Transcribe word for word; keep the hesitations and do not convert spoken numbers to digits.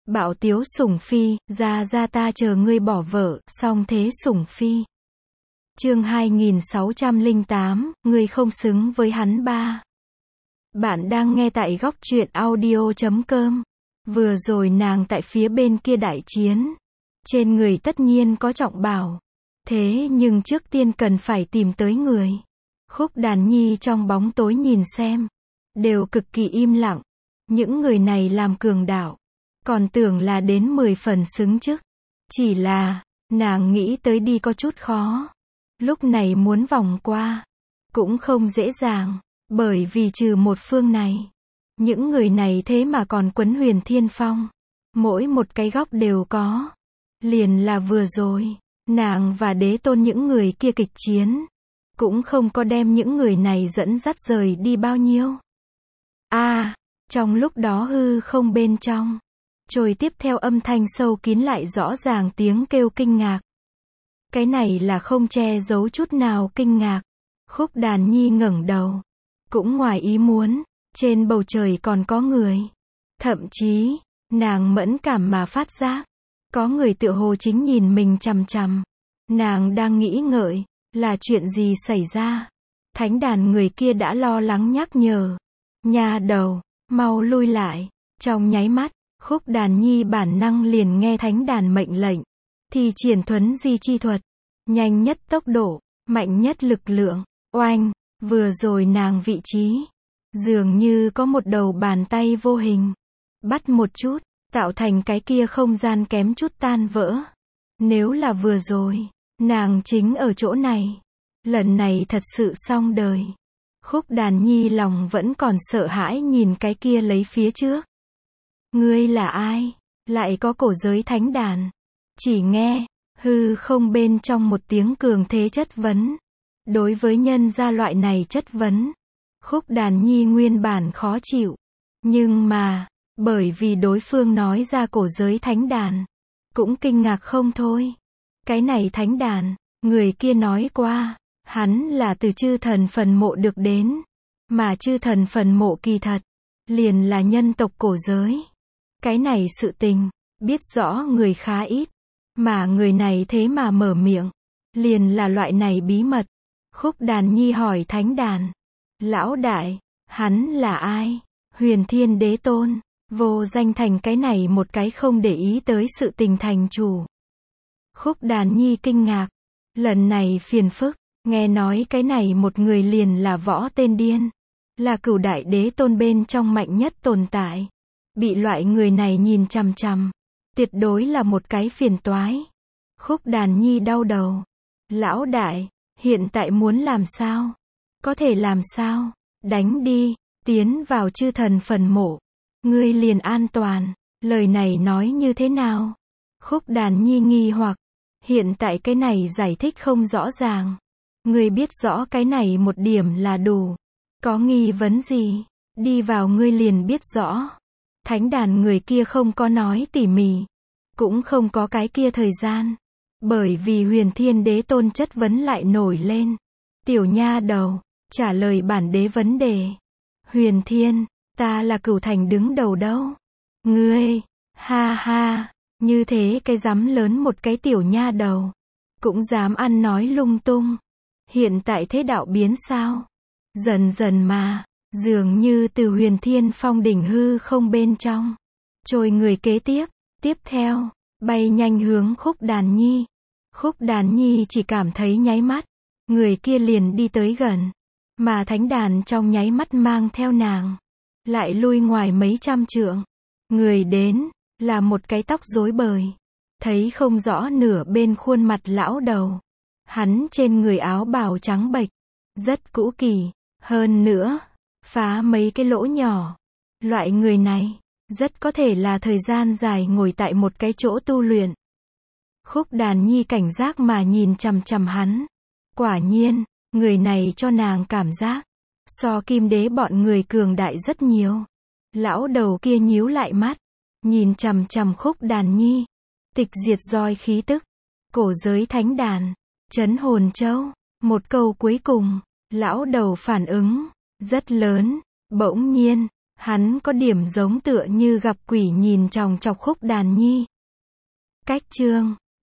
Bạo tiếu sủng phi, ra ra ta chờ ngươi bỏ vợ, song thế sủng phi. Chương hai nghìn sáu trăm lẻ tám, ngươi không xứng với hắn ba. Bạn đang nghe tại góc truyện audio chấm com. Vừa rồi nàng tại phía bên kia đại chiến. Trên người tất nhiên có trọng bảo. Thế nhưng trước tiên cần phải tìm tới người. Khúc Đàn Nhi trong bóng tối nhìn xem. Đều cực kỳ im lặng. Những người này làm cường đạo. Còn tưởng là đến mười phần xứng chức. Chỉ là, nàng nghĩ tới đi có chút khó. Lúc này muốn vòng qua. Cũng không dễ dàng. Bởi vì trừ một phương này. Những người này thế mà còn quấn Huyền Thiên Phong. Mỗi một cái góc đều có. Liền là vừa rồi. Nàng và đế tôn những người kia kịch chiến. Cũng không có đem những người này dẫn dắt rời đi bao nhiêu. À, trong lúc đó hư không bên trong. Rồi tiếp theo âm thanh sâu kín lại rõ ràng tiếng kêu kinh ngạc. Cái này là không che giấu chút nào kinh ngạc. Khúc Đàn Nhi ngẩng đầu. Cũng ngoài ý muốn, trên bầu trời còn có người. Thậm chí, nàng mẫn cảm mà phát giác. Có người tựa hồ chính nhìn mình chằm chằm. Nàng đang nghĩ ngợi, là chuyện gì xảy ra. Thánh đàn người kia đã lo lắng nhắc nhở. Nha đầu, mau lui lại. Trong nháy mắt, Khúc Đàn Nhi bản năng liền nghe thánh đàn mệnh lệnh. Thì triển thuấn di chi thuật. Nhanh nhất tốc độ, mạnh nhất lực lượng. Oanh, vừa rồi nàng vị trí. Dường như có một đầu bàn tay vô hình. Bắt một chút, tạo thành cái kia không gian kém chút tan vỡ. Nếu là vừa rồi, nàng chính ở chỗ này. Lần này thật sự xong đời. Khúc Đàn Nhi lòng vẫn còn sợ hãi nhìn cái kia lấy phía trước. Ngươi là ai? Lại có cổ giới thánh đàn. Chỉ nghe, hư không bên trong một tiếng cường thế chất vấn. Đối với nhân gia loại này chất vấn, Khúc Đàn Nhi nguyên bản khó chịu. Nhưng mà, bởi vì đối phương nói ra cổ giới thánh đàn, cũng kinh ngạc không thôi. Cái này thánh đàn, người kia nói qua, hắn là từ chư thần phần mộ được đến. Mà chư thần phần mộ kỳ thật, liền là nhân tộc cổ giới. Cái này sự tình, biết rõ người khá ít. Mà người này thế mà mở miệng, liền là loại này bí mật. Khúc Đàn Nhi hỏi thánh đàn. Lão đại, hắn là ai? Huyền Thiên Đế Tôn, vô danh thành cái này một cái không để ý tới sự tình thành chủ. Khúc Đàn Nhi kinh ngạc. Lần này phiền phức, nghe nói cái này một người liền là võ tên điên. Là cửu đại đế tôn bên trong mạnh nhất tồn tại. Bị loại người này nhìn chằm chằm. Tuyệt đối là một cái phiền toái. Khúc Đàn Nhi đau đầu. Lão đại, hiện tại muốn làm sao? Có thể làm sao? Đánh đi, tiến vào chư thần phần mộ. Ngươi liền an toàn. Lời này nói như thế nào? Khúc Đàn Nhi nghi hoặc. Hiện tại cái này giải thích không rõ ràng. Ngươi biết rõ cái này một điểm là đủ. Có nghi vấn gì? Đi vào ngươi liền biết rõ. Thánh đàn người kia không có nói tỉ mỉ. Cũng không có cái kia thời gian. Bởi vì Huyền Thiên Đế Tôn chất vấn lại nổi lên. Tiểu nha đầu, trả lời bản đế vấn đề. Huyền Thiên, ta là cửu thành đứng đầu đâu. Ngươi, ha ha, như thế cái dám lớn một cái tiểu nha đầu. Cũng dám ăn nói lung tung. Hiện tại thế đạo biến sao? Dần dần mà, dường như từ Huyền Thiên Phong đỉnh hư không bên trong. Trôi người kế tiếp, tiếp theo, bay nhanh hướng Khúc Đàn Nhi. Khúc Đàn Nhi chỉ cảm thấy nháy mắt. Người kia liền đi tới gần. Mà thánh đàn trong nháy mắt mang theo nàng. Lại lui ngoài mấy trăm trượng. Người đến, là một cái tóc rối bời. Thấy không rõ nửa bên khuôn mặt lão đầu. Hắn trên người áo bào trắng bệch. Rất cũ kỹ. Hơn nữa, phá mấy cái lỗ nhỏ. Loại người này, rất có thể là thời gian dài ngồi tại một cái chỗ tu luyện. Khúc Đàn Nhi cảnh giác mà nhìn chằm chằm hắn. Quả nhiên, người này cho nàng cảm giác. So Kim Đế bọn người cường đại rất nhiều. Lão đầu kia nhíu lại mắt. Nhìn chằm chằm Khúc Đàn Nhi. Tịch diệt roi khí tức. Cổ giới thánh đàn. Trấn hồn châu. Một câu cuối cùng. Lão đầu phản ứng. Rất lớn. Bỗng nhiên. Hắn có điểm giống tựa như gặp quỷ nhìn chòng chọc Khúc Đàn Nhi. Cách chương